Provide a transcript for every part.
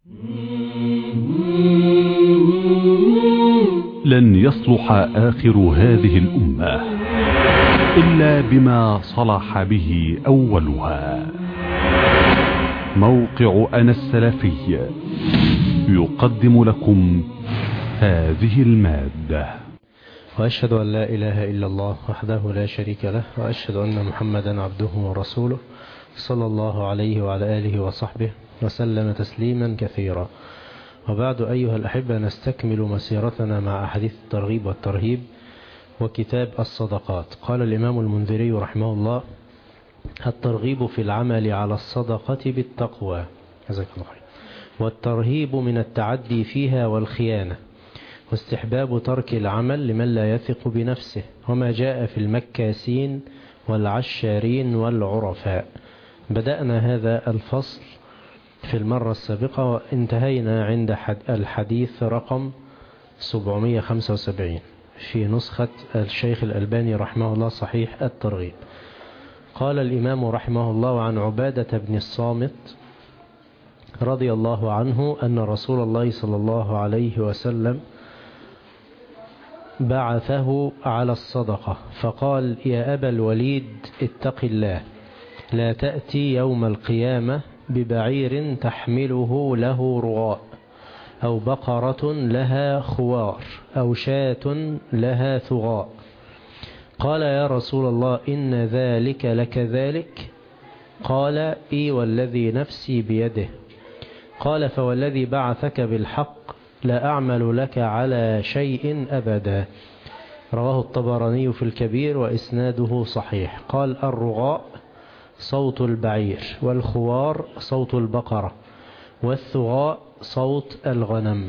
لن يصلح آخر هذه الأمة إلا بما صلح به أولها. موقع أنا السلفي يقدم لكم هذه المادة. وأشهد أن لا إله إلا الله وحده لا شريك له، وأشهد أن محمدا عبده ورسوله صلى الله عليه وعلى آله وصحبه وسلم تسليما كثيرا. وبعد أيها الأحبة، نستكمل مسيرتنا مع أحاديث الترغيب والترهيب وكتاب الصدقات. قال الإمام المنذري رحمه الله: الترغيب في العمل على الصدقة بالتقوى، والترهيب من التعدي فيها والخيانة، واستحباب ترك العمل لمن لا يثق بنفسه، وما جاء في المكاسين والعشارين والعرفاء. بدأنا هذا الفصل في المرة السابقة وانتهينا عند الحديث رقم 775 في نسخة الشيخ الألباني رحمه الله صحيح الترغيب. قال الإمام رحمه الله: عن عبادة بن الصامت رضي الله عنه أن رسول الله صلى الله عليه وسلم بعثه على الصدقة فقال: يا أبا الوليد اتق الله، لا تأتي يوم القيامة ببعير تحمله له رغاء، أو بقرة لها خوار، أو شاة لها ثغاء. قال: يا رسول الله إن ذلك لكذلك؟ قال: إي والذي نفسي بيده. قال: فوالذي بعثك بالحق لا أعمل لك على شيء أبدا. رواه الطبراني في الكبير وإسناده صحيح. قال: الرغاء صوت البعير، والخوار صوت البقرة، والثغاء صوت الغنم.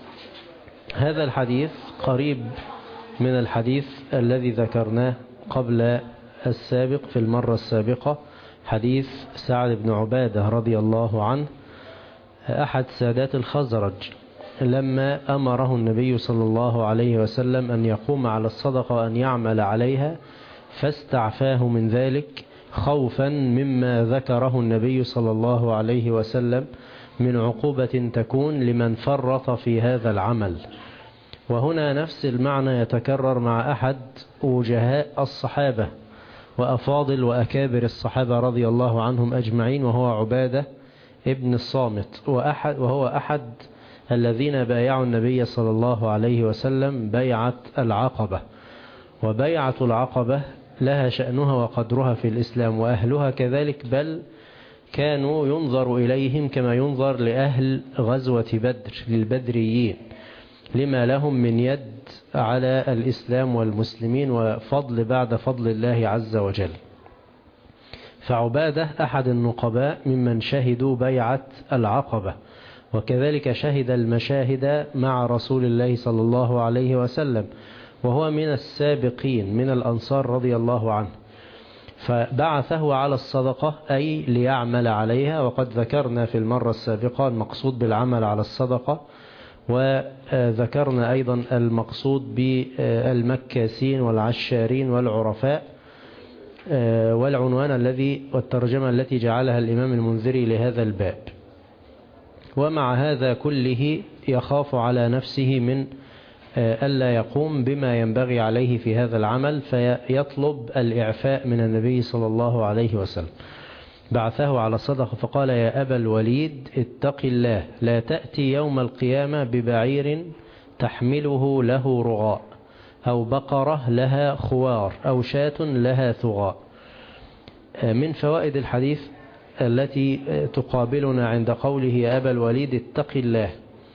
هذا الحديث قريب من الحديث الذي ذكرناه قبل السابق في المرة السابقة، حديث سعد بن عبادة رضي الله عنه أحد سادات الخزرج، لما أمره النبي صلى الله عليه وسلم أن يقوم على الصدقة وأن يعمل عليها، فاستعفاه من ذلك خوفا مما ذكره النبي صلى الله عليه وسلم من عقوبة تكون لمن فرط في هذا العمل. وهنا نفس المعنى يتكرر مع أحد وجهاء الصحابة وأفاضل وأكابر الصحابة رضي الله عنهم أجمعين، وهو عبادة ابن الصامت، وهو أحد الذين بايعوا النبي صلى الله عليه وسلم بيعة العقبة. وبيعة العقبة لها شأنها وقدرها في الإسلام، وأهلها كذلك، بل كانوا ينظر إليهم كما ينظر لأهل غزوة بدر للبدريين، لما لهم من يد على الإسلام والمسلمين وفضل بعد فضل الله عز وجل. فعبادة أحد النقباء ممن شهدوا بيعة العقبة، وكذلك شهد المشاهد مع رسول الله صلى الله عليه وسلم، وهو من السابقين من الأنصار رضي الله عنه. فبعثه على الصدقة أي ليعمل عليها، وقد ذكرنا في المرة السابقة المقصود بالعمل على الصدقة، وذكرنا أيضا المقصود بالمكاسين والعشارين والعرفاء، والعنوان والترجمة التي جعلها الإمام المنذري لهذا الباب. ومع هذا كله يخاف على نفسه من ألا يقوم بما ينبغي عليه في هذا العمل، فيطلب الإعفاء من النبي صلى الله عليه وسلم. بعثه على الصدقة فقال: يا أبا الوليد اتق الله، لا تأتي يوم القيامة ببعير تحمله له رغاء، أو بقرة لها خوار، أو شاة لها ثغاء. من فوائد الحديث التي تقابلنا عند قوله يا أبا الوليد اتق الله،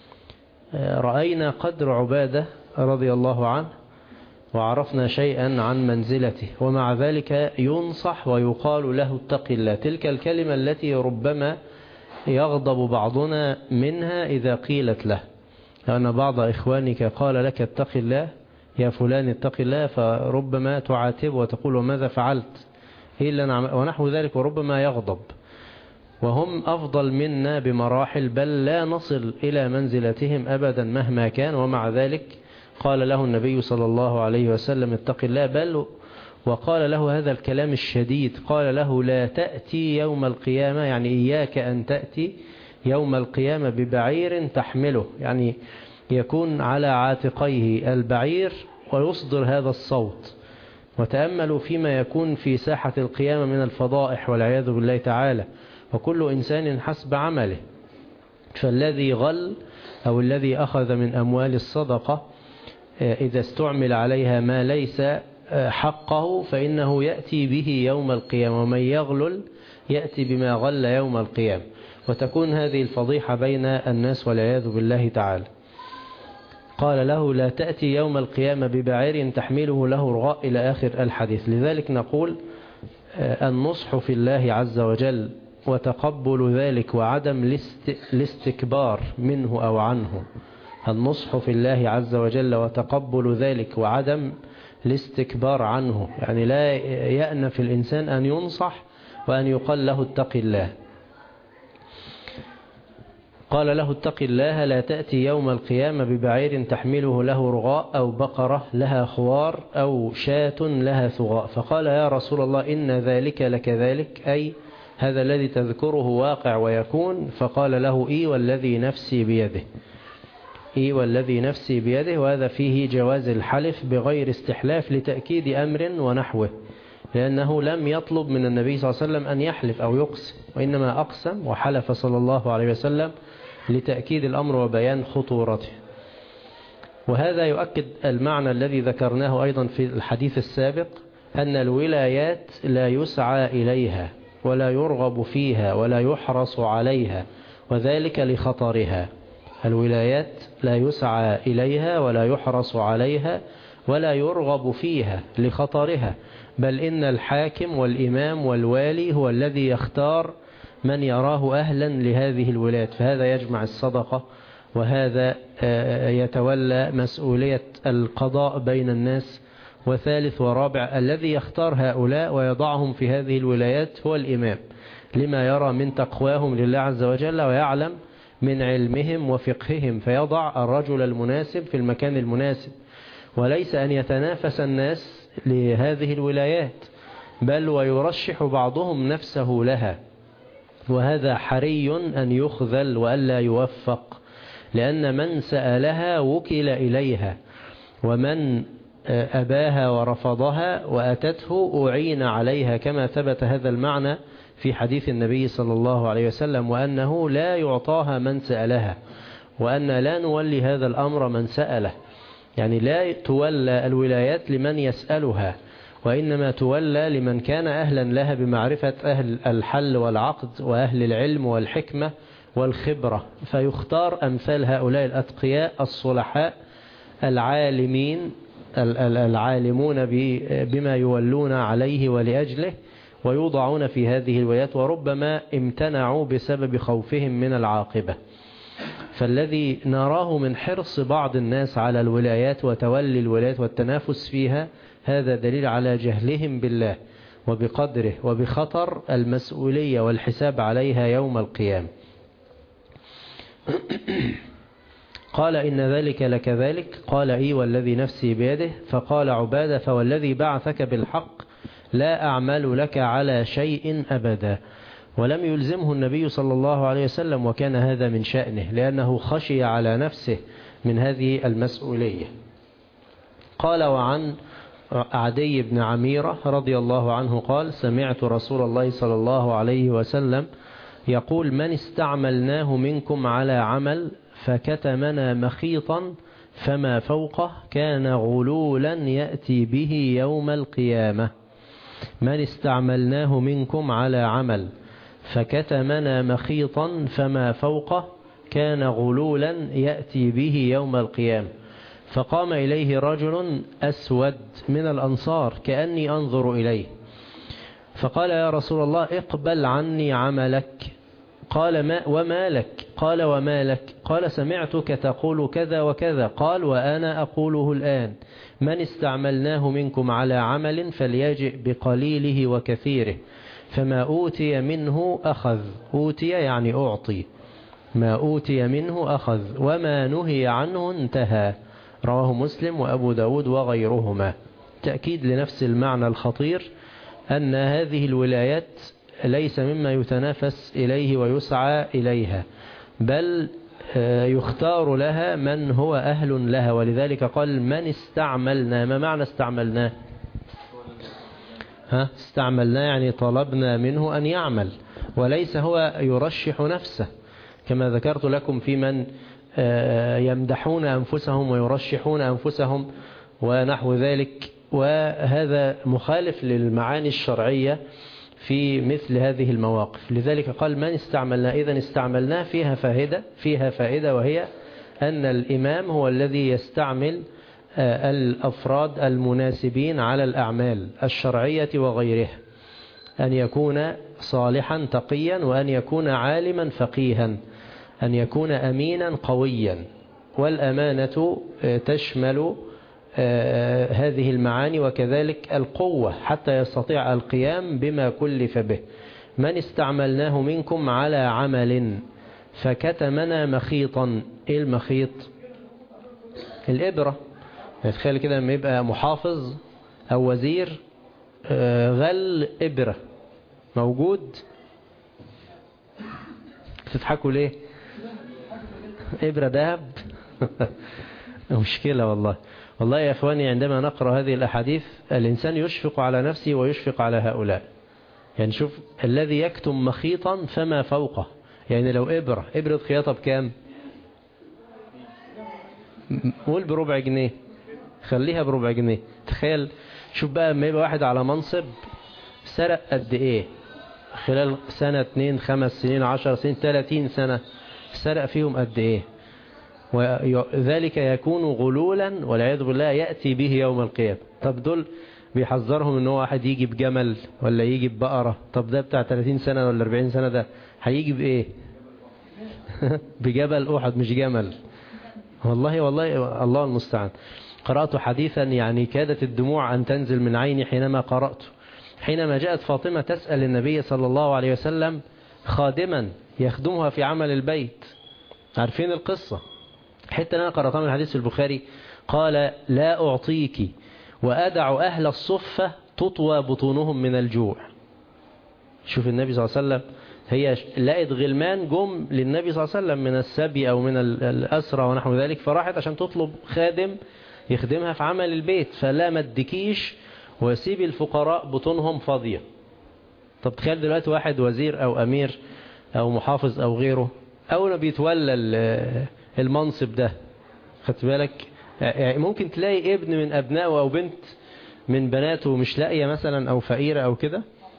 رأينا قدر عبادة رضي الله عنه، وعرفنا شيئا عن منزلته، ومع ذلك ينصح ويقال له اتق الله. تلك الكلمة التي ربما يغضب بعضنا منها إذا قيلت له، لأن بعض إخوانك قال لك اتق الله يا فلان اتق الله، فربما تعاتب وتقول وماذا فعلت ونحو ذلك، وربما يغضب. وهم أفضل منا بمراحل، بل لا نصل إلى منزلتهم أبدا مهما كان، ومع ذلك قال له النبي صلى الله عليه وسلم اتق الله، بل وقال له هذا الكلام الشديد، قال له لا تأتي يوم القيامة، يعني إياك أن تأتي يوم القيامة ببعير تحمله، يعني يكون على عاتقيه البعير ويصدر هذا الصوت. وتأملوا فيما يكون في ساحة القيامة من الفضائح والعياذ بالله تعالى، وكل إنسان حسب عمله. فالذي غل أو الذي أخذ من أموال الصدقة إذا استعمل عليها ما ليس حقه فإنه يأتي به يوم القيامة، ومن يغلل يأتي بما غل يوم القيامة، وتكون هذه الفضيحة بين الناس والعياذ بالله تعالى. قال له لا تأتي يوم القيامة ببعير تحمله له رغاء إلى آخر الحديث. لذلك نقول النصح في الله عز وجل وتقبل ذلك وعدم الاستكبار منه أو عنه. النصح في الله عز وجل وتقبل ذلك وعدم الاستكبار عنه، يعني لا يأنف الإنسان أن ينصح وأن يقال له اتق الله. قال له اتق الله لا تأتي يوم القيامة ببعير تحمله له رغاء أو بقرة لها خوار أو شاة لها ثغاء. فقال يا رسول الله إن ذلك لكذلك، أي هذا الذي تذكره واقع ويكون؟ فقال له إي والذي نفسي بيده، إي والذي نفسي بيده. وهذا فيه جواز الحلف بغير استحلاف لتأكيد أمر ونحوه، لأنه لم يطلب من النبي صلى الله عليه وسلم أن يحلف أو يقسم، وإنما أقسم وحلف صلى الله عليه وسلم لتأكيد الأمر وبيان خطورته. وهذا يؤكد المعنى الذي ذكرناه أيضا في الحديث السابق، أن الولايات لا يسعى إليها ولا يرغب فيها ولا يحرص عليها، وذلك لخطرها. الولايات لا يسعى إليها ولا يحرص عليها ولا يرغب فيها لخطرها، بل إن الحاكم والإمام والوالي هو الذي يختار من يراه أهلا لهذه الولايات، فهذا يجمع الصدقة وهذا يتولى مسؤولية القضاء بين الناس. وثالث ورابع الذي يختار هؤلاء ويضعهم في هذه الولايات هو الإمام، لما يرى من تقواهم لله عز وجل ويعلم من علمهم وفقههم، فيضع الرجل المناسب في المكان المناسب، وليس أن يتنافس الناس لهذه الولايات، بل ويرشح بعضهم نفسه لها. وهذا حري أن يخذل وألا يوفق، لأن من سألها وكل إليها، ومن أباها ورفضها وأتته أعين عليها، كما ثبت هذا المعنى في حديث النبي صلى الله عليه وسلم، وأنه لا يعطاها من سألها، وأن لا نولي هذا الأمر من سأله، يعني لا تولى الولايات لمن يسألها، وإنما تولى لمن كان أهلا لها بمعرفة أهل الحل والعقد وأهل العلم والحكمة والخبرة، فيختار أمثال هؤلاء الأتقياء الصلحاء العالمين العالمون بما يولون عليه ولأجله، ويوضعون في هذه الولايات، وربما امتنعوا بسبب خوفهم من العاقبة. فالذي نراه من حرص بعض الناس على الولايات وتولي الولايات والتنافس فيها، هذا دليل على جهلهم بالله وبقدره وبخطر المسؤولية والحساب عليها يوم القيامة. قال إن ذلك لكذلك، قال إي والذي نفسي بيده. فقال عبادة فوالذي بعثك بالحق لا أعمل لك على شيء أبدا. ولم يلزمه النبي صلى الله عليه وسلم، وكان هذا من شأنه، لأنه خشي على نفسه من هذه المسؤولية. قال وعن عدي بن عميرة رضي الله عنه قال سمعت رسول الله صلى الله عليه وسلم يقول من استعملناه منكم على عمل فكتمنا مخيطا فما فوقه كان غلولا يأتي به يوم القيامة. من استعملناه منكم على عمل فكتمنا مخيطا فما فوقه كان غلولا يأتي به يوم القيامة. فقام إليه رجل أسود من الأنصار كأني أنظر إليه، فقال يا رسول الله اقبل عني عملك. قال وما لك؟ قال وما لك؟ قال سمعتك تقول كذا وكذا. قال وأنا أقوله الآن من استعملناه منكم على عمل فليجئ بقليله وكثيره، فما أوتي منه أخذ. أوتي يعني أعطي، ما أوتي منه أخذ، وما نهي عنه انتهى. رواه مسلم وأبو داود وغيرهما. تأكيد لنفس المعنى الخطير أن هذه الولايات ليس مما يتنافس إليه ويسعى إليها، بل يختار لها من هو أهل لها. ولذلك قال من استعملنا. ما معنى استعملناه؟ استعملناه يعني طلبنا منه أن يعمل، وليس هو يرشح نفسه كما ذكرت لكم في من يمدحون أنفسهم ويرشحون أنفسهم ونحو ذلك، وهذا مخالف للمعاني الشرعية في مثل هذه المواقف. لذلك قال من استعملنا. إذن استعملناه فيها فائدة، وهي أن الإمام هو الذي يستعمل الأفراد المناسبين على الأعمال الشرعية وغيرها، أن يكون صالحا تقيا، وأن يكون عالما فقيها، أن يكون أمينا قويا. والأمانة تشمل هذه المعاني، وكذلك القوة حتى يستطيع القيام بما كلف به. من استعملناه منكم على عمل فكتمنا مخيطا. إيه المخيط؟ الإبرة. تخيل كده لما يبقى محافظ أو وزير غل إبرة موجود، تضحكوا ليه؟ إبرة ذهب. مشكلة والله يا أخواني. عندما نقرأ هذه الأحاديث الإنسان يشفق على نفسه ويشفق على هؤلاء. يعني شوف الذي يكتم مخيطا فما فوقه. يعني لو إبرة خياطة بكام؟ قول بربع جنيه، خليها بربع جنيه. تخيل شوف بقى لما يبقى واحد على منصب سرق قد إيه خلال سنة 2 5 سنين 10 سنين 30 سنة، سرق فيهم قد إيه. وذلك يكون غلولا والعياذ بالله، يأتي به يوم القيامة. طب دول بيحذرهم ان هو واحد يجي بجمل ولا يجي ببقرة. طب ده بتاع 30 سنة ولا 40 سنة ده هيجي بإيه؟ بجبل أحد مش جمل. والله الله المستعان. قرأت حديثا يعني كادت الدموع أن تنزل من عيني حينما قرأته، حينما جاءت فاطمة تسأل النبي صلى الله عليه وسلم خادما يخدمها في عمل البيت. عارفين القصة؟ حتى أنا قرأتها من الحديث في البخاري. قال لا أعطيك وأدع أهل الصفة تطوى بطونهم من الجوع. شوف النبي صلى الله عليه وسلم، هي لقت غلمان جم للنبي صلى الله عليه وسلم من السبي أو من الأسرى ونحو ذلك، فراحت عشان تطلب خادم يخدمها في عمل البيت، فلا ما ادكيش وسيب الفقراء بطونهم فاضية. طب تخيل دلوقتي واحد وزير أو أمير أو محافظ أو غيره، أول ما بيتولى المنصب ده، خدت بالك يعني ممكن تلاقي ابن من أبنائه أو بنت من بناته مش لاقية مثلا أو فقيرة أو كده.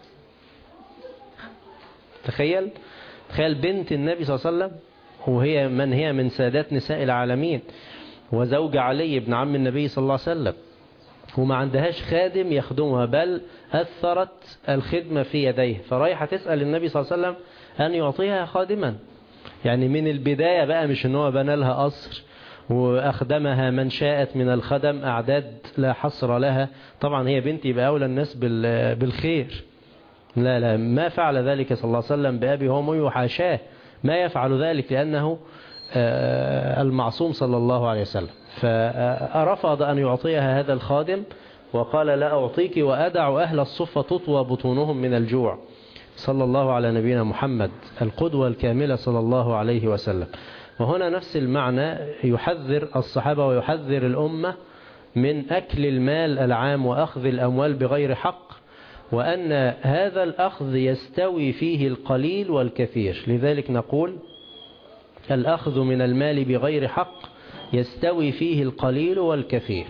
تخيل بنت النبي صلى الله عليه وسلم، وهي هي من سادات نساء العالمين وزوج علي بن عم النبي صلى الله عليه وسلم، وما عندهاش خادم يخدمها، بل أثرت الخدمة في يديه، فرايحة تسأل النبي صلى الله عليه وسلم أن يعطيها خادما. يعني من البداية بقى، مش ان هو بنى لها قصر وأخدمها من شاءت من الخدم أعداد لا حصر لها. طبعا هي بنت، يبقى أولى الناس بالخير. لا ما فعل ذلك صلى الله عليه وسلم بأبي وأمي، وحاشاه ما يفعل ذلك، لأنه المعصوم صلى الله عليه وسلم. فرفض أن يعطيها هذا الخادم، وقال لا أعطيك وأدع أهل الصفة تطوى بطونهم من الجوع. صلى الله على نبينا محمد القدوة الكاملة صلى الله عليه وسلم. وهنا نفس المعنى، يحذر الصحابة ويحذر الأمة من أكل المال العام وأخذ الأموال بغير حق، وأن هذا الأخذ يستوي فيه القليل والكثير. لذلك نقول الأخذ من المال بغير حق يستوي فيه القليل والكثير،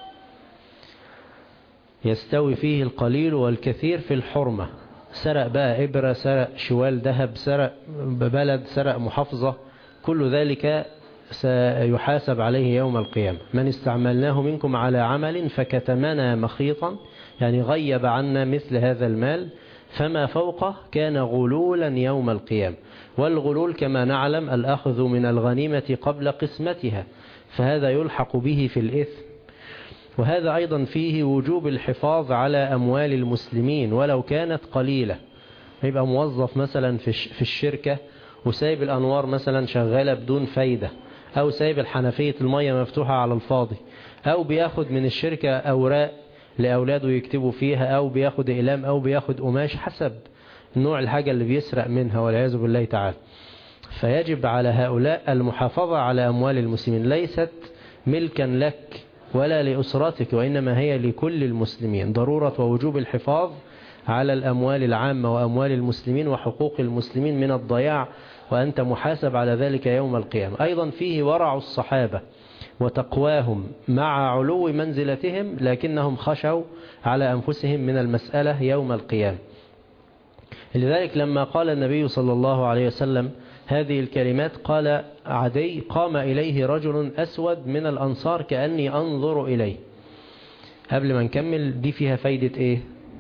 يستوي فيه القليل والكثير في الحرمة. سرق بقى إبرة، سرق شوال ذهب، سرق بلد، سرق محافظة، كل ذلك سيحاسب عليه يوم القيامة. من استعملناه منكم على عمل فكتمنا مخيطا، يعني غيب عنا مثل هذا المال، فما فوقه كان غلولا يوم القيامة. والغلول كما نعلم الأخذ من الغنيمة قبل قسمتها، فهذا يلحق به في الإثم. وهذا أيضا فيه وجوب الحفاظ على أموال المسلمين ولو كانت قليلة. يبقى موظف مثلا في الشركة وسايب الأنوار مثلا شغالة بدون فايدة، أو سايب الحنفية المية مفتوحة على الفاضي، أو بياخد من الشركة أوراق لأولاده يكتبوا فيها، أو بياخد إقلام، أو بياخد قماش، حسب نوع الحاجة اللي بيسرق منها والعياذ بالله تعالى. فيجب على هؤلاء المحافظة على أموال المسلمين، ليست ملكا لك ولا لأسرتك، وإنما هي لكل المسلمين. ضرورة ووجوب الحفاظ على الأموال العامة وأموال المسلمين وحقوق المسلمين من الضياع، وأنت محاسب على ذلك يوم القيامة. أيضا فيه ورع الصحابة وتقواهم مع علو منزلتهم، لكنهم خشوا على أنفسهم من المسألة يوم القيامة. لذلك لما قال النبي صلى الله عليه وسلم هذه الكلمات قال عدي: قام إليه رجل أسود من الأنصار كأني أنظر إليه. قبل ما نكمل، دي فيها فايدة إيه؟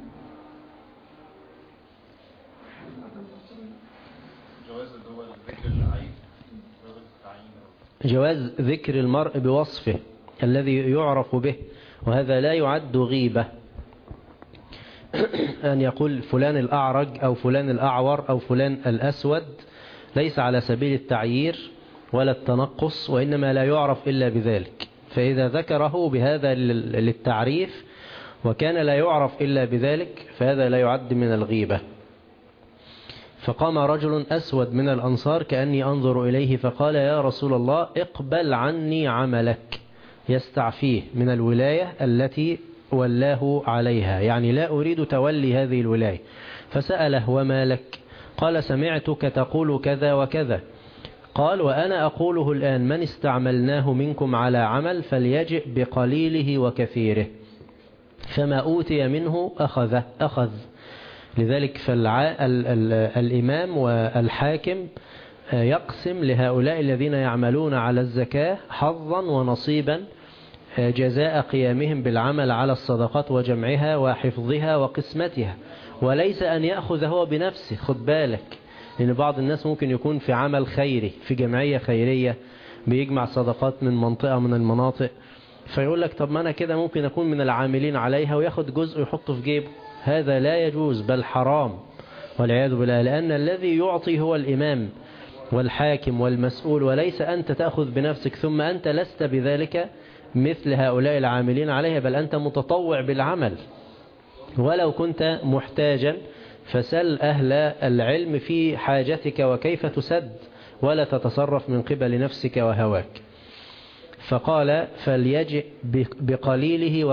جواز ذكر المرء بوصفه الذي يعرف به، وهذا لا يعد غيبة. أن يقول فلان الأعرج أو فلان الأعور أو فلان الأسود ليس على سبيل التعيير ولا التنقص، وإنما لا يعرف إلا بذلك. فإذا ذكره بهذا للتعريف وكان لا يعرف إلا بذلك فهذا لا يعد من الغيبة. فقام رجل أسود من الأنصار كأني أنظر إليه فقال: يا رسول الله اقبل عني عملك، يستعفيه من الولاية التي ولاه عليها، يعني لا أريد تولي هذه الولاية. فسأله: وما لك؟ قال: سمعتك تقول كذا وكذا. قال: وأنا أقوله الآن: من استعملناه منكم على عمل فليجئ بقليله وكثيره، فما أوتي منه أخذ. لذلك فالإمام والحاكم يقسم لهؤلاء الذين يعملون على الزكاة حظا ونصيبا جزاء قيامهم بالعمل على الصدقات وجمعها وحفظها وقسمتها، وليس أن يأخذ هو بنفسه. خد بالك، لأن بعض الناس ممكن يكون في عمل خيري في جمعية خيرية بيجمع صدقات من منطقة من المناطق، فيقول لك طب ما أنا كده ممكن أكون من العاملين عليها، وياخد جزء يحطه في جيبه. هذا لا يجوز، بل حرام والعياذ بالله، لأن الذي يعطي هو الإمام والحاكم والمسؤول، وليس أنت تأخذ بنفسك، ثم أنت لست بذلك مثل هؤلاء العاملين عليها، بل أنت متطوع بالعمل. ولو كنت محتاجا فسل أهل العلم في حاجتك وكيف تسد، ولا تتصرف من قبل نفسك وهواك. فقال: فليجئ بقليله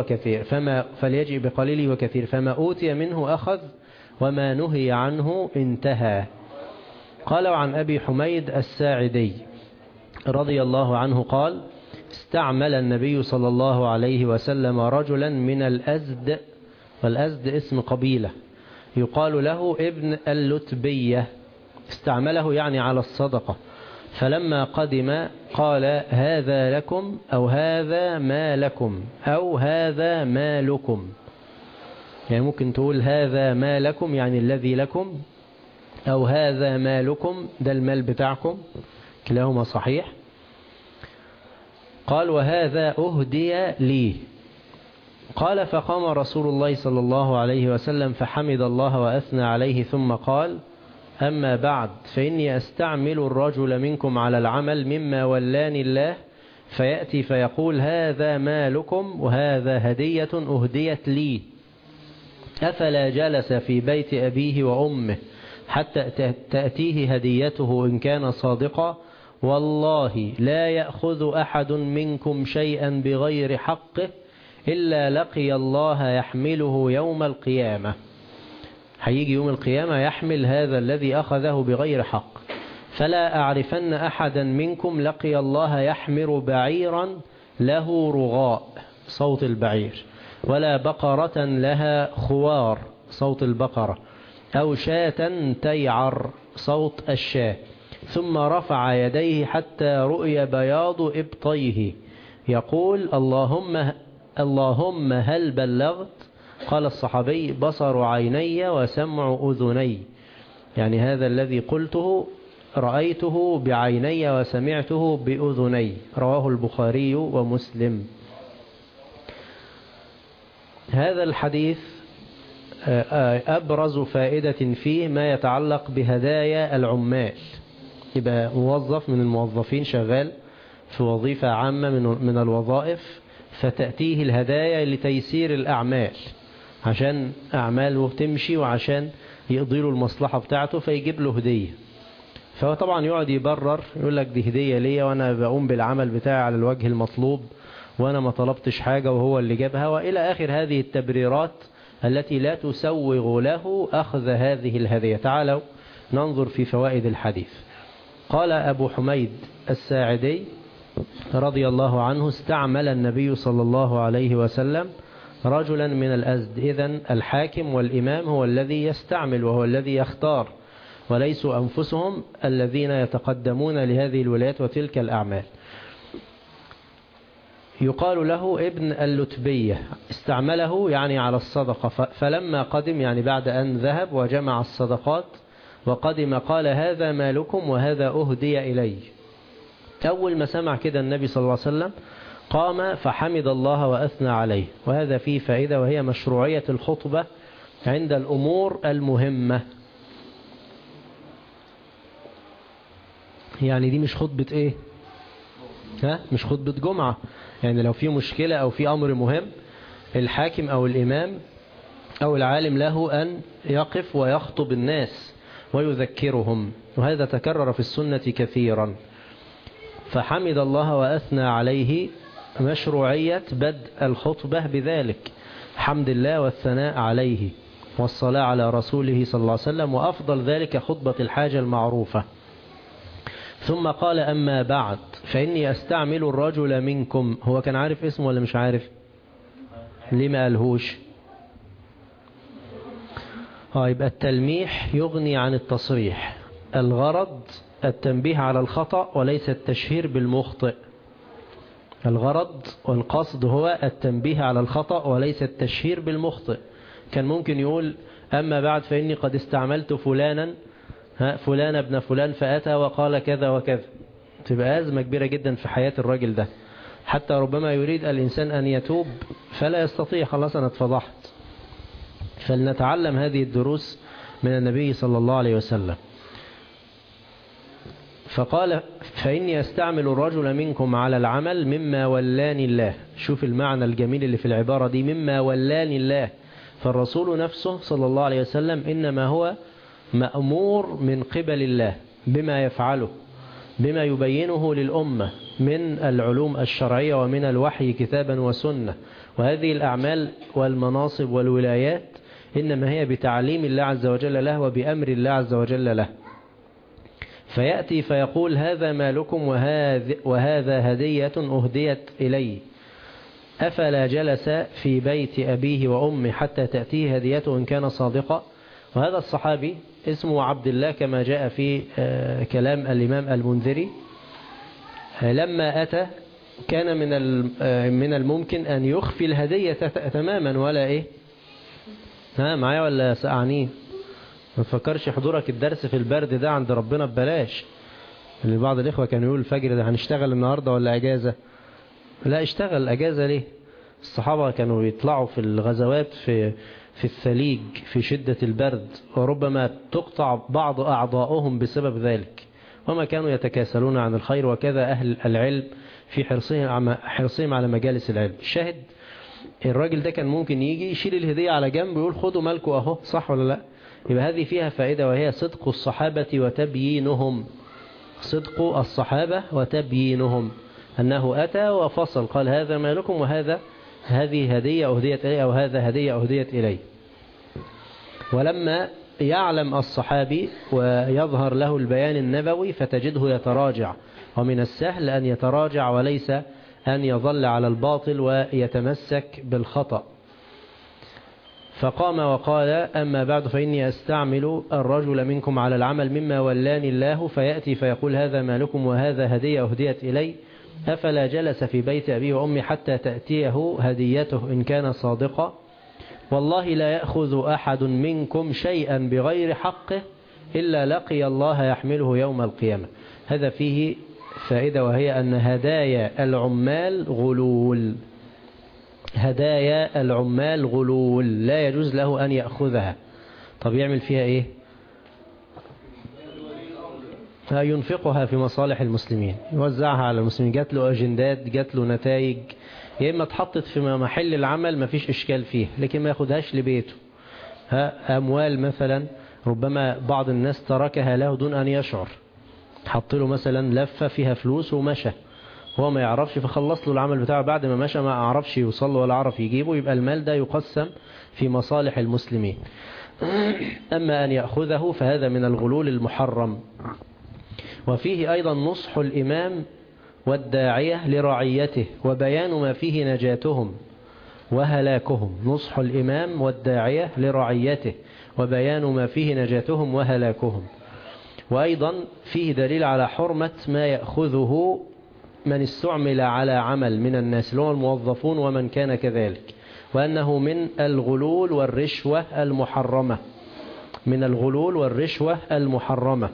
وكثير، فما أوتي منه أخذ وما نهي عنه انتهى. قال: وعن أبي حميد الساعدي رضي الله عنه قال: استعمل النبي صلى الله عليه وسلم رجلا من الأزد، والأزد اسم قبيلة يقال له ابن اللتبية، استعمله يعني على الصدقة. فلما قدم قال: هذا لكم أو هذا ما لكم أو هذا ما لكم. يعني ممكن تقول هذا ما لكم يعني الذي لكم، أو هذا ما لكم ده المال بتاعكم، كلاهما صحيح. قال: وهذا أهدي لي. قال: فقام رسول الله صلى الله عليه وسلم فحمد الله وأثنى عليه، ثم قال: أما بعد، فإني أستعمل الرجل منكم على العمل مما ولاني الله، فيأتي فيقول: هذا مالكم وهذا هدية أهديت لي، أفلا جلس في بيت أبيه وأمه حتى تأتيه هديته إن كان صادقا؟ والله لا يأخذ أحد منكم شيئا بغير حقه إلا لقي الله يحمله يوم القيامة. هيجي يوم القيامة يحمل هذا الذي أخذه بغير حق. فلا أعرفن أحدا منكم لقي الله يحمر بعيرا له رغاء، صوت البعير، ولا بقرة لها خوار، صوت البقرة، أو شاة تيعر، صوت الشاة، ثم رفع يديه حتى رؤي بياض إبطيه يقول: اللهم هل بلغت؟ قال الصحابي: بصر عيني وسمع أذني، يعني هذا الذي قلته رأيته بعيني وسمعته بأذني. رواه البخاري ومسلم. هذا الحديث أبرز فائدة فيه ما يتعلق بهدايا العمال. يبقى موظف من الموظفين شغال في وظيفة عامة من الوظائف، فتأتيه الهدايا لتيسير الأعمال، عشان أعماله تمشي وعشان يقضي له المصلحة بتاعته، فيجيب له هدية. فهو طبعا يقعد يبرر، يقول لك دي هدية ليا وأنا بقوم بالعمل بتاعي على الوجه المطلوب وأنا ما طلبتش حاجة وهو اللي جابها، وإلى آخر هذه التبريرات التي لا تسوغ له أخذ هذه الهدية. تعالوا ننظر في فوائد الحديث. قال أبو حميد الساعدي رضي الله عنه: استعمل النبي صلى الله عليه وسلم رجلا من الأزد. إذن الحاكم والإمام هو الذي يستعمل وهو الذي يختار، وليسوا أنفسهم الذين يتقدمون لهذه الولايات وتلك الأعمال. يقال له ابن اللتبية، استعمله يعني على الصدقة، فلما قدم يعني بعد أن ذهب وجمع الصدقات وقدم قال: هذا مالكم وهذا أهدي إلي. أول ما سمع كده النبي صلى الله عليه وسلم قام فحمد الله وأثنى عليه. وهذا فيه فائدة، وهي مشروعية الخطبة عند الأمور المهمة. يعني دي مش خطبة إيه؟ مش خطبة جمعة. يعني لو في مشكلة أو في أمر مهم، الحاكم أو الإمام أو العالم له أن يقف ويخطب الناس ويذكرهم، وهذا تكرر في السنة كثيرا. فحمد الله وأثنى عليه، مشروعية بدء الخطبة بذلك، حمد الله والثناء عليه والصلاة على رسوله صلى الله عليه وسلم، وأفضل ذلك خطبة الحاجة المعروفة. ثم قال: أما بعد فإني أستعمل الرجل منكم. هو كان عارف اسمه ولا مش عارف؟ ليه ما قالهوش؟ يبقى التلميح يغني عن التصريح. الغرض التنبيه على الخطأ وليس التشهير بالمخطئ. الغرض والقصد هو التنبيه على الخطأ وليس التشهير بالمخطئ. كان ممكن يقول: أما بعد فإني قد استعملت فلانا فلان ابن فلان فأتى وقال كذا وكذا. تبقى أزمة كبيرة جدا في حياة الراجل ده، حتى ربما يريد الإنسان أن يتوب فلا يستطيع، خلاص أنا اتفضحت. فلنتعلم هذه الدروس من النبي صلى الله عليه وسلم. فقال: فإني أستعمل الرجل منكم على العمل مما ولاني الله. شوف المعنى الجميل اللي في العبارة دي، مما ولاني الله. فالرسول نفسه صلى الله عليه وسلم إنما هو مأمور من قبل الله بما يفعله، بما يبينه للأمة من العلوم الشرعية ومن الوحي كتابا وسنة. وهذه الأعمال والمناصب والولايات إنما هي بتعليم الله عز وجل له وبأمر الله عز وجل له. فيأتي فيقول: هذا مالكم وهذا هدية أهديت إلي. أفلا جلس في بيت أبيه وأمه حتى تأتيه هديته إن كان صادقا. وهذا الصحابي اسمه عبد الله كما جاء في كلام الإمام المنذري. لما أتى كان من الممكن أن يخفي الهدية تماما، ولا إيه؟ معايا ولا سأعنيه؟ ما تفكرش حضورك الدرس في البرد ده عند ربنا ببلاش. اللي بعض الإخوة كانوا يقول الفجر ده هنشتغل النهاردة ولا أجازة؟ لا، اشتغل. أجازة ليه؟ الصحابة كانوا يطلعوا في الغزوات في الثليج في شدة البرد، وربما تقطع بعض أعضاؤهم بسبب ذلك، وما كانوا يتكاسلون عن الخير. وكذا أهل العلم في حرصهم على مجالس العلم. الشاهد الراجل ده كان ممكن يجي يشيل الهدية على جنب ويقول: خدوا مالكوا أهو، صح ولا لا؟ يبقى هذه فيها فائدة، وهي صدق الصحابة وتبيينهم. صدق الصحابة وتبيينهم، أنه أتى وفصل قال: هذا مالكم هذه هدية أهديت إلي، أو هذا هدية أهديت إلي. ولما يعلم الصحابي ويظهر له البيان النبوي فتجده يتراجع، ومن السهل أن يتراجع وليس أن يظل على الباطل ويتمسك بالخطأ. فقام وقال: أما بعد فإني أستعمل الرجل منكم على العمل مما ولاني الله. فيأتي فيقول: هذا مالكم وهذا هدية أهديت إلي. أفلا جلس في بيت أبيه وأمي حتى تأتيه هديته إن كان صادقا. والله لا يأخذ أحد منكم شيئا بغير حقه إلا لقي الله يحمله يوم القيامة. هذا فيه فائدة، وهي أن هدايا العمال غلول. هدايا العمال غلول، لا يجوز له أن يأخذها. طب يعمل فيها إيه؟ ينفقها في مصالح المسلمين، يوزعها على المسلمين. جات له أجندات، جات له نتائج، يا إما اتحطت في محل العمل ما فيش إشكال فيه، لكن ما ياخدهاش لبيته. أموال مثلا ربما بعض الناس تركها له دون أن يشعر، حط له مثلا لفة فيها فلوس ومشى، هو ما يعرفش فخلص له العمل بتاعه، بعد ما مشى ما عرفش يوصل له ولا عرف يجيبه، يبقى المال ده يقسم في مصالح المسلمين. أما أن يأخذه فهذا من الغلول المحرم. وفيه أيضا نصح الإمام والداعية لرعيته وبيان ما فيه نجاتهم وهلاكهم. نصح الإمام والداعية لرعيته وبيان ما فيه نجاتهم وهلاكهم. وأيضا فيه دليل على حرمة ما يأخذه من استعمل على عمل من الناس، اللي هم الموظفون ومن كان كذلك، وأنه من الغلول والرشوة المحرمة، من الغلول والرشوة المحرمة.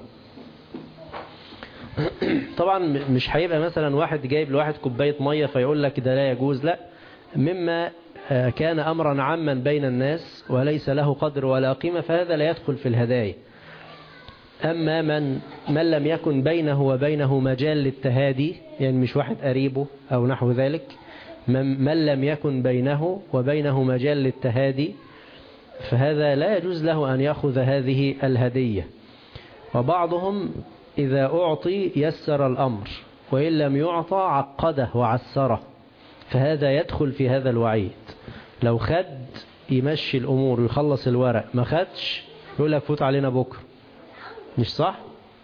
طبعا مش هيبقى مثلا واحد جايب لواحد كوباية مية فيقول لك ده لا يجوز، لا، مما كان أمرا عاما بين الناس وليس له قدر ولا قيمة فهذا لا يدخل في الهدايا. أما من لم يكن بينه وبينه مجال للتهادي، يعني مش واحد قريبه أو نحو ذلك، من لم يكن بينه وبينه مجال للتهادي فهذا لا يجوز له أن يأخذ هذه الهدية. وبعضهم إذا أعطي يسر الأمر، وإن لم يعطى عقده وعسره، فهذا يدخل في هذا الوعيد. لو خد يمشي الأمور ويخلص الورق، ما خدش يقول لك فوت علينا بكرة، مش صح؟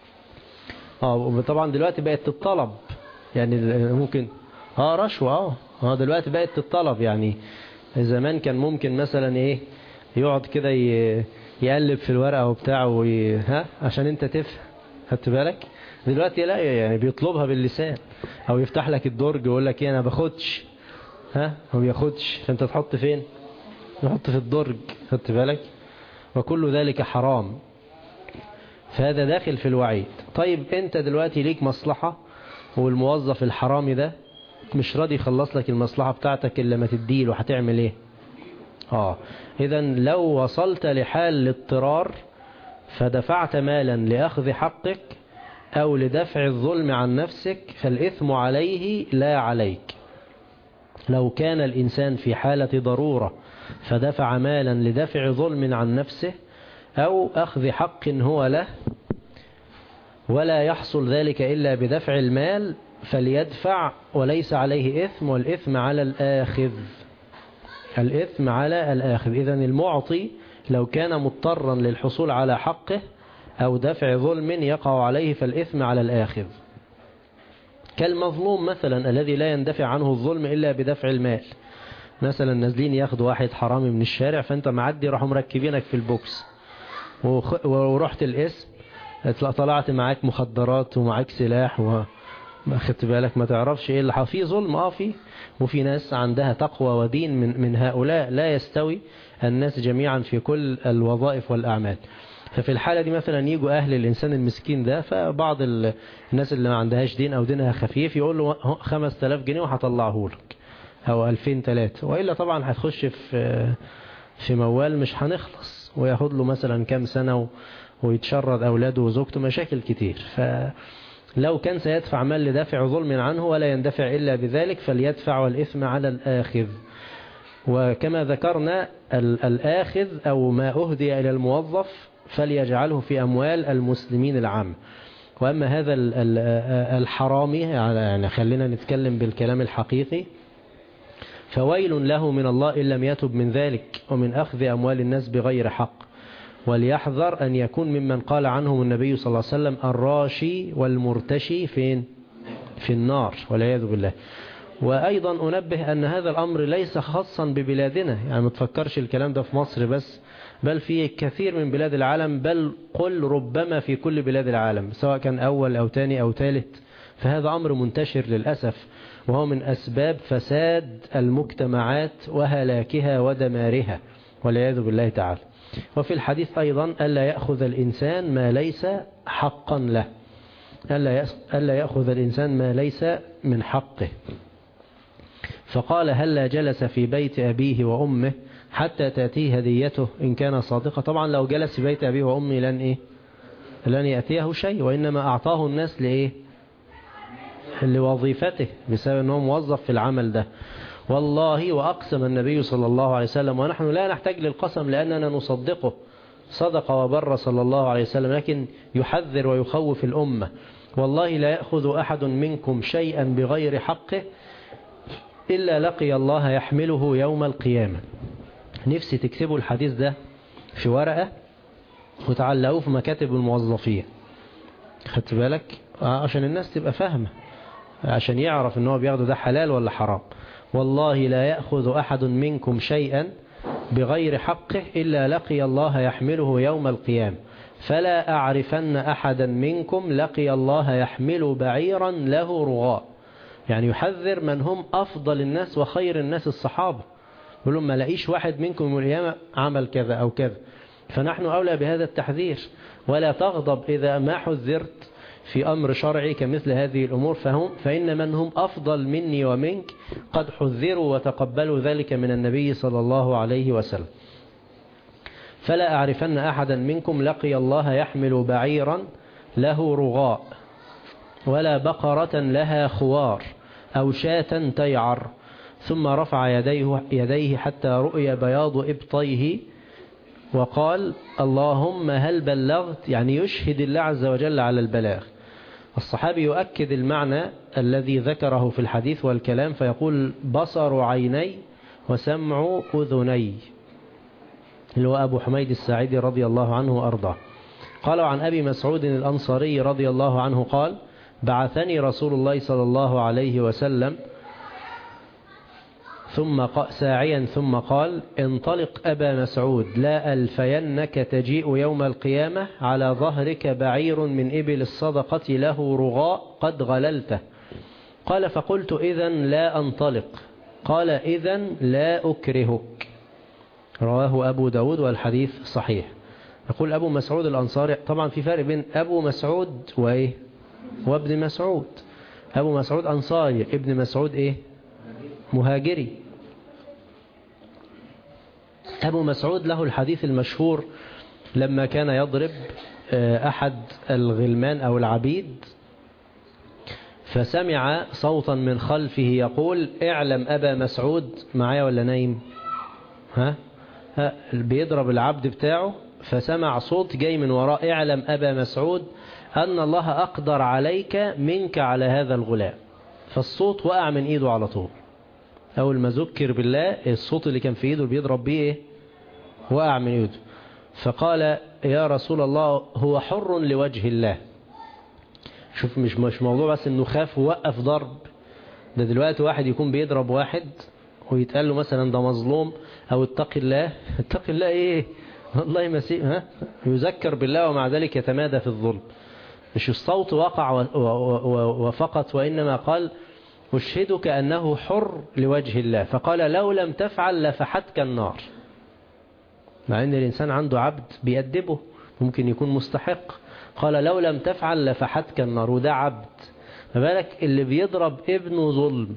طبعا دلوقتي بقت تطلب، يعني ممكن رشوة. دلوقتي بقت تطلب، يعني زمان كان ممكن مثلا ايه يقعد كده يقلب في الورقة وبتاعه عشان انت تفهم، خدت بالك؟ دلوقتي لا، يعني بيطلبها باللسان، او يفتح لك الدرج ويقول لك ايه انا باخدش، هو بياخدش، فانت تحط فين؟ نحط في الدرج، خدت بالك؟ وكل ذلك حرام، فهذا داخل في الوعيد. طيب انت دلوقتي ليك مصلحة، والموظف الحرامي ده مش راضي يخلص لك المصلحة بتاعتك إلا ما تديله، هتعمل ايه؟ إذن لو وصلت لحال الاضطرار فدفعت مالا لأخذ حقك أو لدفع الظلم عن نفسك فالإثم عليه لا عليك. لو كان الإنسان في حالة ضرورة فدفع مالا لدفع ظلم عن نفسه أو أخذ حق هو له ولا يحصل ذلك إلا بدفع المال فليدفع وليس عليه إثم، والإثم على الآخذ، الإثم على الآخذ. إذن المعطي لو كان مضطرا للحصول على حقه أو دفع ظلم يقع عليه فالإثم على الآخذ. كالمظلوم مثلا الذي لا يندفع عنه الظلم إلا بدفع المال، مثلا نازلين ياخدوا واحد حرامي من الشارع، فأنت معدي راحوا مركبينك في البوكس ورحت الاسم، طلعت معاك مخدرات ومعاك سلاح ما خدت بالك، ما تعرفش ايه اللي في ظلم وفي ناس عندها تقوى ودين من هؤلاء. لا يستوي الناس جميعا في كل الوظائف والأعمال. ففي الحالة دي مثلا يجوا أهل الإنسان المسكين ده، فبعض الناس اللي ما عندهاش دين أو دينها خفيف يقول له 5000 جنيه وهطلعه لك أو 2003، وإلا طبعا هتخش في موال مش هنخلص، وياخد له مثلا كام سنة ويتشرد أولاده وزوجته، مشاكل كتير. فلو كان سيدفع مال لدافع ظلم عنه ولا يندفع إلا بذلك فليدفع والإثم على الآخذ. وكما ذكرنا الآخذ أو ما أهدي إلى الموظف فليجعله في أموال المسلمين العام. وأما هذا الحرامي، يعني خلينا نتكلم بالكلام الحقيقي، فويل له من الله إن لم يتب من ذلك ومن أخذ أموال الناس بغير حق. وليحذر أن يكون ممن قال عنهم النبي صلى الله عليه وسلم الراشي والمرتشي فين؟ في النار والعياذ بالله. وأيضا أنبه أن هذا الأمر ليس خاصا ببلادنا، يعني ما تفكرش الكلام ده في مصر بس، بل في كثير من بلاد العالم، بل قل ربما في كل بلاد العالم، سواء كان أول أو تاني أو ثالث. فهذا أمر منتشر للأسف، وهو من أسباب فساد المجتمعات وهلاكها ودمارها والعياذ بالله تعالى. وفي الحديث أيضا ألا يأخذ الإنسان ما ليس حقا له، ألا يأخذ الإنسان ما ليس من حقه. فقال هلا جلس في بيت أبيه وأمه حتى تأتيه هديته إن كان صادقا. طبعا لو جلس في بيت أبيه وأمه لن يأتيه شيء، وإنما أعطاه الناس لوظيفته بسبب أنه موظف في العمل ده. والله وأقسم النبي صلى الله عليه وسلم، ونحن لا نحتاج للقسم لأننا نصدقه، صدق وبر صلى الله عليه وسلم، لكن يحذر ويخوف الأمة والله لا يأخذ أحد منكم شيئا بغير حقه إلا لقي الله يحمله يوم القيامة. نفسي تكتبوا الحديث ده في ورقة وتعلقوه في مكاتب الموظفين، خدت بالك؟ عشان الناس تبقى فاهمة، عشان يعرف ان هو بياخده ده حلال ولا حرام. والله لا يأخذ أحد منكم شيئا بغير حقه إلا لقي الله يحمله يوم القيامة، فلا أعرفن أحدا منكم لقي الله يحمل بعيرا له رغاء. يعني يحذر من هم أفضل الناس وخير الناس الصحابة، يقول لهم ما لقيش واحد منكم يوم القيامة عمل كذا أو كذا. فنحن أولى بهذا التحذير، ولا تغضب إذا ما حذرت في أمر شرعي كمثل هذه الأمور، فإن من هم أفضل مني ومنك قد حذروا وتقبلوا ذلك من النبي صلى الله عليه وسلم. فلا أعرفن أحدا منكم لقي الله يحمل بعيرا له رغاء ولا بقرة لها خوار أو شاة تيعر، ثم رفع يديه حتى رؤي بياض إبطيه وقال اللهم هل بلغت، يعني يشهد الله عز وجل على البلاغ. الصحابي يؤكد المعنى الذي ذكره في الحديث والكلام فيقول بصر عيني وسمع أذني، اللي هو أبو حميد الساعدي رضي الله عنه وأرضاه. قال عن أبي مسعود الأنصاري رضي الله عنه قال بعثني رسول الله صلى الله عليه وسلم ساعيا ثم قال انطلق أبا مسعود لا ألفينك تجيء يوم القيامة على ظهرك بعير من إبل الصدقة له رغاء قد غللته. قال فقلت إذن لا أنطلق، قال إذن لا أكرهك. رواه أبو داود والحديث صحيح. يقول أبو مسعود الأنصاري، طبعا في فرق بين أبو مسعود وإيه وابن مسعود. أبو مسعود أنصاري، ابن مسعود مهاجري. أبو مسعود له الحديث المشهور لما كان يضرب أحد الغلمان أو العبيد فسمع صوتا من خلفه يقول اعلم أبا مسعود، معايا ولا نايم؟ بيضرب العبد بتاعه فسمع صوت جاي من وراء اعلم أبا مسعود أن الله أقدر عليك منك على هذا الغلام. فالصوت وقع من إيده على طول. أول ما ذكر بالله الصوت اللي كان في إيده بيضرب بيه وقع من إيده. فقال يا رسول الله هو حر لوجه الله. شوف مش موضوع بس إنه خاف ووقف ضرب، ده دلوقتي واحد يكون بيضرب واحد ويتقال له مثلا ده مظلوم أو اتق الله. اتق الله والله مسيء يذكر بالله ومع ذلك يتمادى في الظلم. مش الصوت وقع وفقط، وإنما قال أشهدك أنه حر لوجه الله. فقال لو لم تفعل لفحتك النار. مع أن الإنسان عنده عبد بيأدبه ممكن يكون مستحق، قال لو لم تفعل لفحتك النار، وده عبد. ما بالك اللي بيضرب ابنه ظلم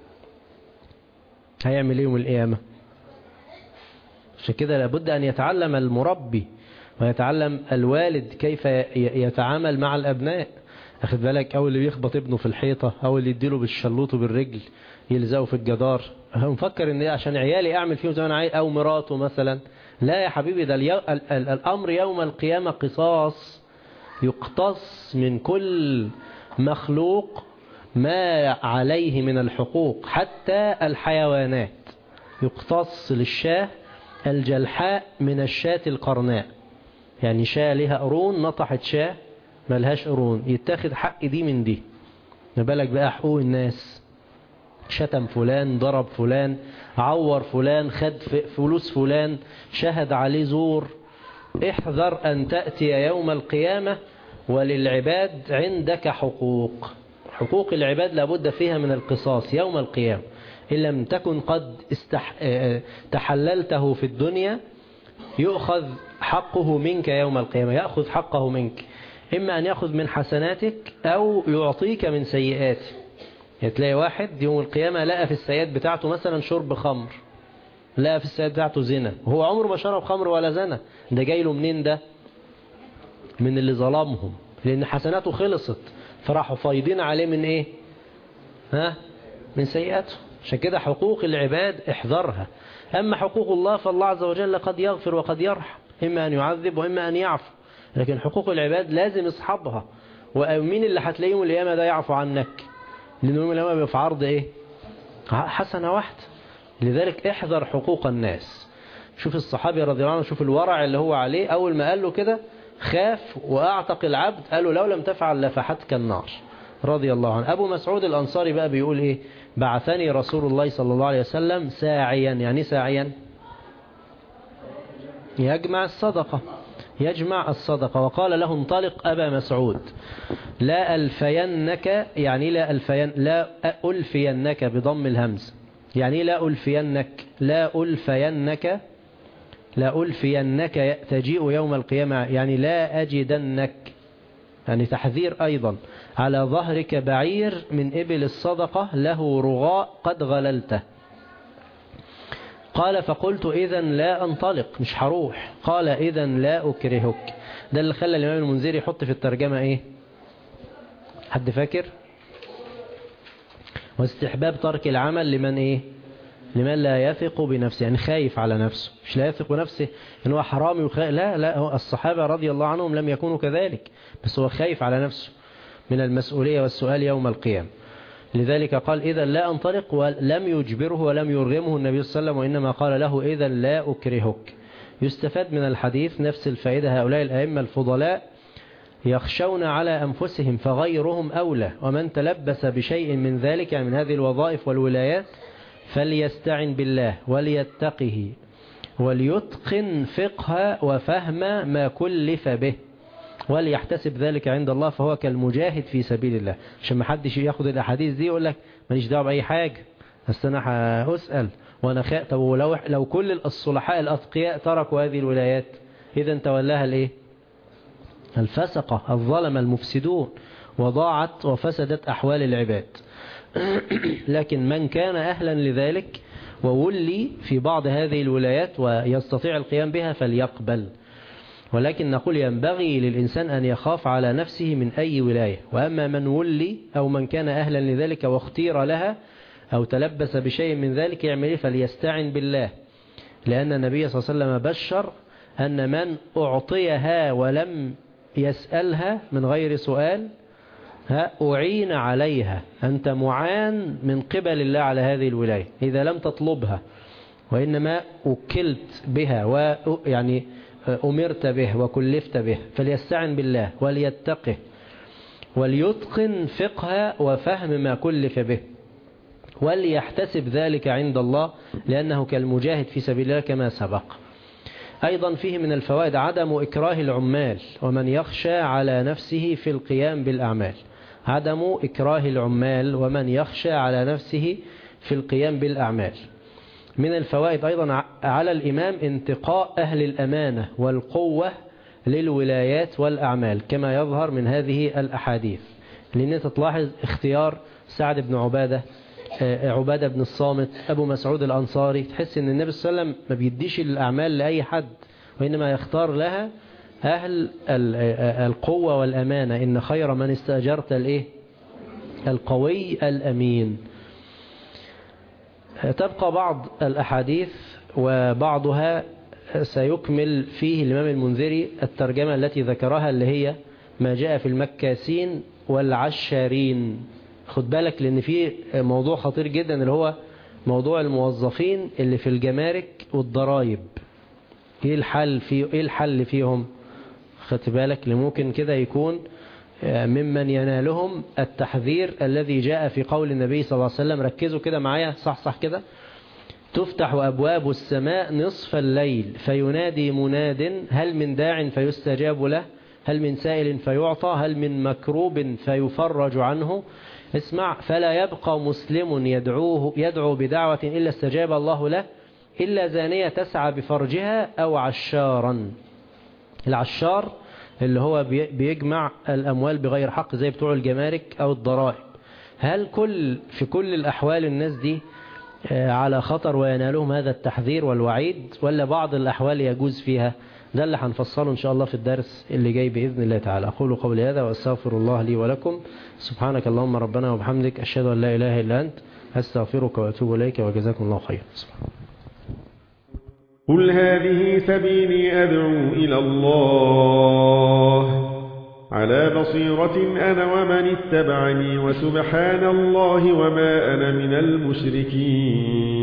هيعمل يوم القيامة؟ عشان كده لابد أن يتعلم المربي ويتعلم الوالد كيف يتعامل مع الأبناء. أخذ بالك، أو اللي بيخبط ابنه في الحيطة أو اللي يديله بالشلوط بالرجل يلزقه في الجدار، مفكر ان عشان عيالي أعمل فيهم زي ما أنا عايز، أو مراته مثلا. لا يا حبيبي، ده الأمر يوم القيامة قصاص، يقتص من كل مخلوق ما عليه من الحقوق، حتى الحيوانات. يقتص للشاة الجلحاء من الشاة القرناء، يعني شاة لها قرون نطحت شاة ملهاش قرون، يتاخد حق دي من دي. ما بالك بقى حقوق الناس، شتم فلان، ضرب فلان، عور فلان، خد فلوس فلان، شهد عليه زور. احذر أن تأتي يوم القيامة وللعباد عندك حقوق. حقوق العباد لابد فيها من القصاص يوم القيامة. إن لم تكن قد تحللته في الدنيا يؤخذ حقه منك يوم القيامة، يأخذ حقه منك، إما أن يأخذ من حسناتك أو يعطيك من سيئاتك. تلاقي واحد يوم القيامة لقى في السيئات بتاعته مثلا شرب خمر، لقى في السيئات بتاعته زنا، وهو عمره ما شرب خمر ولا زنا. ده جاي له منين؟ ده من اللي ظلمهم، لأن حسناته خلصت فراحوا فايضين عليه من إيه؟ من سيئاته. عشان كده حقوق العباد احذرها. أما حقوق الله فالله عز وجل قد يغفر وقد يرحم، إما أن يعذب وإما أن يعفو، لكن حقوق العباد لازم يصحبها. ومين اللي هتلاقيه يوم القيامة ده يعفو عنك؟ لأن يوم القيامة بيبقى في عرض إيه؟ حسنة واحدة. لذلك احذر حقوق الناس. شوف الصحابي رضي الله عنه، شوف الورع اللي هو عليه، أول ما قال له كده خاف وأعتق العبد، قال له لو لم تفعل لفحتك النار رضي الله عنه. أبو مسعود الأنصاري بقى بيقول إيه؟ بعثني رسول الله صلى الله عليه وسلم ساعيا. يعني ساعيا يجمع الصدقة، يجمع الصدقة. وقال له انطلق أبا مسعود لا ألفينك، يعني لا ألفينك بضم الهمز، يعني لا ألفينك تجيء يوم القيامة، يعني لا أجدنك، يعني تحذير أيضا. على ظهرك بعير من إبل الصدقة له رغاء قد غللته. قال فقلت إذن لا أنطلق، مش هروح. قال إذن لا أكرهك. ده اللي خلى الإمام المنذري يحط في الترجمة إيه؟ حد فاكر؟ واستحباب ترك العمل لمن إيه؟ لمن لا يثق بنفسه، يعني خايف على نفسه، مش لا يثق بنفسه إن هو حرامي لا، الصحابة رضي الله عنهم لم يكونوا كذلك، بس هو خايف على نفسه من المسؤولية والسؤال يوم القيامة. لذلك قال إذا لا أنطلق، ولم يجبره ولم يرغمه النبي صلى الله عليه وسلم، وإنما قال له إذا لا أكرهك. يستفاد من الحديث نفس الفائدة. هؤلاء الأئمة الفضلاء يخشون على أنفسهم فغيرهم أولى، ومن تلبس بشيء من ذلك، يعني من هذه الوظائف والولايات، فليستعن بالله وليتقه وليتقن فقه وفهم ما كلف به، وليحتسب ذلك عند الله، فهو كالمجاهد في سبيل الله. عشان ما حدش ياخد الأحاديث دي يقول لك ماليش دعوه بأي حاجة، بس أنا هأسأل وأنا طب لو كل الصلحاء الأتقياء تركوا هذه الولايات، إذا تولاها الإيه؟ الفسقة الظلم المفسدون، وضاعت وفسدت أحوال العباد. لكن من كان أهلا لذلك وولي في بعض هذه الولايات ويستطيع القيام بها فليقبل. ولكن نقول ينبغي للإنسان أن يخاف على نفسه من أي ولاية. وأما من ولي أو من كان أهلا لذلك واختير لها أو تلبس بشيء من ذلك يعمل فليستعن بالله، لأن النبي صلى الله عليه وسلم بشر أن من أعطيها ولم يسألها من غير سؤال أعين عليها. أنت معان من قبل الله على هذه الولاية إذا لم تطلبها، وإنما أكلت بها ويعني أمرت به وكلفت به. فليستعن بالله وليتقه وليتقن فقه وفهم ما كلف به، وليحتسب ذلك عند الله، لأنه كالمجاهد في سبيل الله كما سبق. أيضا فيه من الفوائد عدم إكراه العمال ومن يخشى على نفسه في القيام بالأعمال. عدم إكراه العمال ومن يخشى على نفسه في القيام بالأعمال. من الفوائد أيضا على الإمام انتقاء أهل الأمانة والقوة للولايات والأعمال كما يظهر من هذه الأحاديث. لأن تلاحظ اختيار سعد بن عبادة بن الصامت، أبو مسعود الأنصاري، تحس أن النبي صلى الله عليه وسلم ما بيديش الأعمال لأي حد، وإنما يختار لها أهل القوة والأمانة. إن خير من استأجرت القوي الأمين. تبقى بعض الأحاديث وبعضها سيكمل فيه الإمام المنذري الترجمة التي ذكرها، اللي هي ما جاء في المكاسين والعشارين. خد بالك لأن في موضوع خطير جدا اللي هو موضوع الموظفين اللي في الجمارك والضرائب. ايه الحل فيهم؟ خد بالك اللي ممكن كده يكون ممن ينالهم التحذير الذي جاء في قول النبي صلى الله عليه وسلم. ركزوا كده معايا، صح كده. تفتح أبواب السماء نصف الليل فينادي مناد هل من داع فيستجاب له، هل من سائل فيعطى، هل من مكروب فيفرج عنه. اسمع، فلا يبقى مسلم يدعو بدعوة إلا استجاب الله له، إلا زانية تسعى بفرجها أو عشارا. العشار اللي هو بيجمع الأموال بغير حق زي بتوع الجمارك أو الضرائب. هل في كل الأحوال الناس دي على خطر وينالهم هذا التحذير والوعيد، ولا بعض الأحوال يجوز فيها؟ ده اللي هنفصله إن شاء الله في الدرس اللي جاي بإذن الله تعالى. أقول قولي هذا وأستغفر الله لي ولكم. سبحانك اللهم ربنا وبحمدك، أشهد أن لا إله إلا أنت، أستغفرك وأتوب إليك، وجزاكم الله خيرا. قل هذه سبيلي أدعو إلى الله على بصيرة أنا ومن اتبعني وسبحان الله وما أنا من المشركين.